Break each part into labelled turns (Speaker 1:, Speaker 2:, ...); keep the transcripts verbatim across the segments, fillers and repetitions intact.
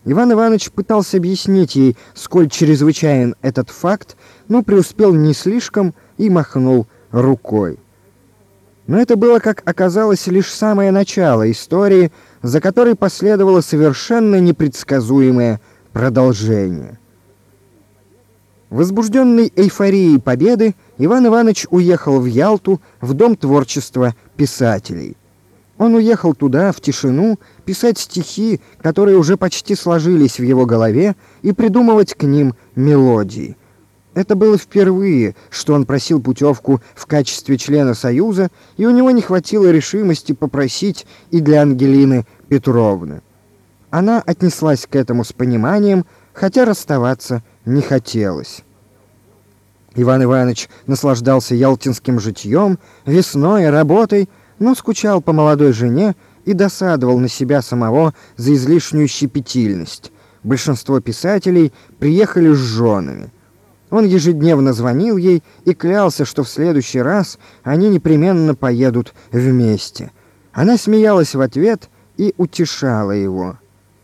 Speaker 1: Иван Иванович пытался объяснить ей, сколь чрезвычайен этот факт, но преуспел не слишком и махнул рукой. Но это было, как оказалось, лишь самое начало истории, за которой последовало совершенно непредсказуемое продолжение. Возбужденный эйфорией победы, Иван Иванович уехал в Ялту, в Дом творчества писателей. Он уехал туда, в тишину, писать стихи, которые уже почти сложились в его голове, и придумывать к ним мелодии. Это было впервые, что он просил путевку в качестве члена Союза, и у него не хватило решимости попросить и для Ангелины Петровны. Она отнеслась к этому с пониманием, хотя расставаться не хотелось. Иван Иванович наслаждался ялтинским житьем, весной, работой, но скучал по молодой жене и досадовал на себя самого за излишнюю щепетильность. Большинство писателей приехали с женами. Он ежедневно звонил ей и клялся, что в следующий раз они непременно поедут вместе. Она смеялась в ответ и утешала его.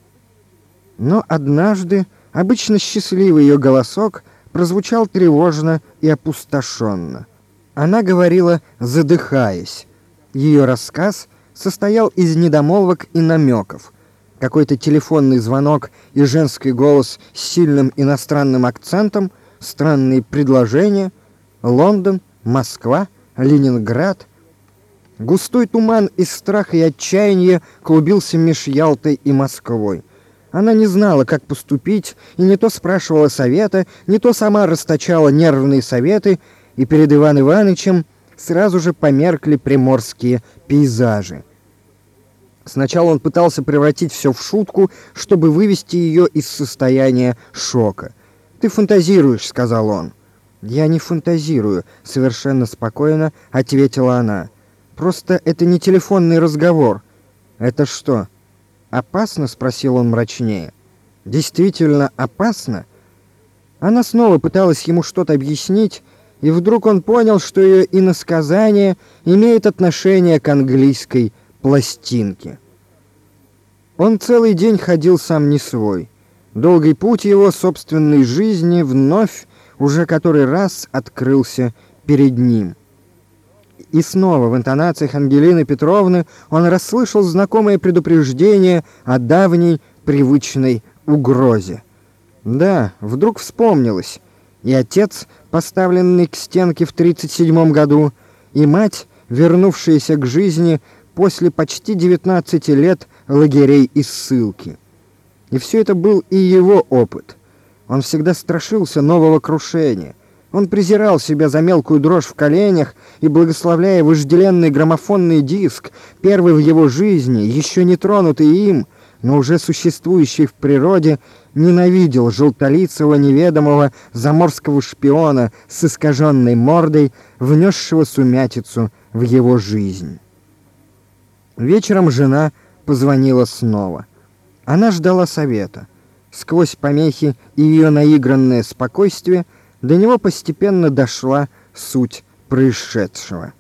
Speaker 1: Но однажды обычно счастливый ее голосок прозвучал тревожно и опустошенно. Она говорила, задыхаясь. Ее рассказ состоял из недомолвок и намеков. Какой-то телефонный звонок и женский голос с сильным иностранным акцентом, странные предложения, Лондон, Москва, Ленинград. Густой туман из страха и отчаяния клубился меж Ялтой и Москвой. Она не знала, как поступить, и не то спрашивала совета, не то сама расточала нервные советы, и перед Иваном Ивановичем сразу же померкли приморские пейзажи. Сначала он пытался превратить все в шутку, чтобы вывести ее из состояния шока. «Ты фантазируешь», — сказал он. «Я не фантазирую», — совершенно спокойно ответила она. «Просто это не телефонный разговор». «Это что, опасно?» — спросил он мрачнее. «Действительно опасно?» Она снова пыталась ему что-то объяснить, и вдруг он понял, что ее иносказание имеет отношение к английской пластинке. Он целый день ходил сам не свой. Долгий путь его собственной жизни вновь, уже который раз, открылся перед ним. И снова в интонациях Ангелины Петровны он расслышал знакомое предупреждение о давней привычной угрозе. Да, вдруг вспомнилось. И отец, поставленный к стенке в тридцать седьмом году, и мать, вернувшаяся к жизни после почти девятнадцати лет лагерей и ссылки. И все это был и его опыт. Он всегда страшился нового крушения. Он презирал себя за мелкую дрожь в коленях и, благословляя вожделенный граммофонный диск, первый в его жизни, еще не тронутый им, но уже существующий в природе, ненавидел желтолицего неведомого заморского шпиона с искаженной мордой, внесшего сумятицу в его жизнь. Вечером жена позвонила снова. Она ждала совета. Сквозь помехи и ее наигранное спокойствие до него постепенно дошла суть происшедшего.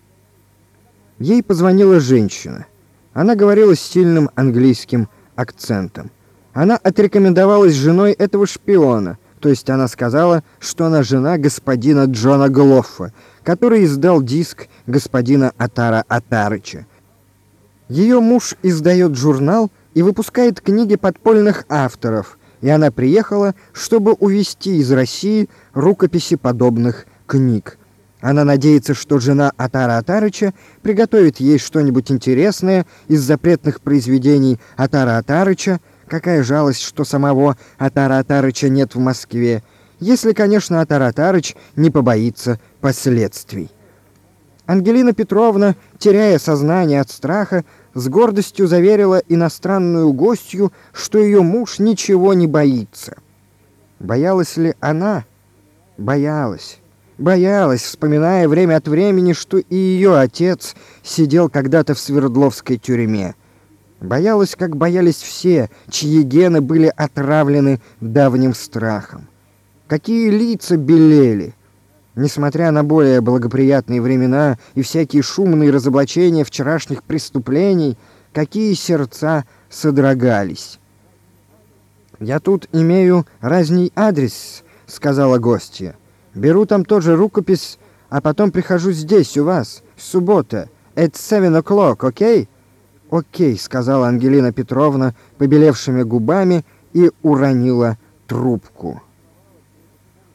Speaker 1: Ей позвонила женщина. Она говорила с сильным английским акцентом. Она отрекомендовалась женой этого шпиона, то есть она сказала, что она жена господина Джона Глоффа, который издал диск господина Атара Атарыча. Ее муж издает журнал и выпускает книги подпольных авторов, и она приехала, чтобы увезти из России рукописи подобных книг. Она надеется, что жена Атара Атарыча приготовит ей что-нибудь интересное из запретных произведений Атара Атарыча. Какая жалость, что самого Атара Атарыча нет в Москве, если, конечно, Атар Атарыч не побоится последствий. Ангелина Петровна, теряя сознание от страха, с гордостью заверила иностранную гостью, что ее муж ничего не боится. Боялась ли она? Боялась. Боялась, вспоминая время от времени, что и ее отец сидел когда-то в Свердловской тюрьме. Боялась, как боялись все, чьи гены были отравлены давним страхом. Какие лица белели! Несмотря на более благоприятные времена и всякие шумные разоблачения вчерашних преступлений, какие сердца содрогались. «Я тут имею разный адрес», — сказала гостья. «Беру там тоже рукопись, а потом прихожу здесь, у вас, суббота, at seven o'clock, окей?» «Окей», — сказала Ангелина Петровна побелевшими губами и уронила трубку.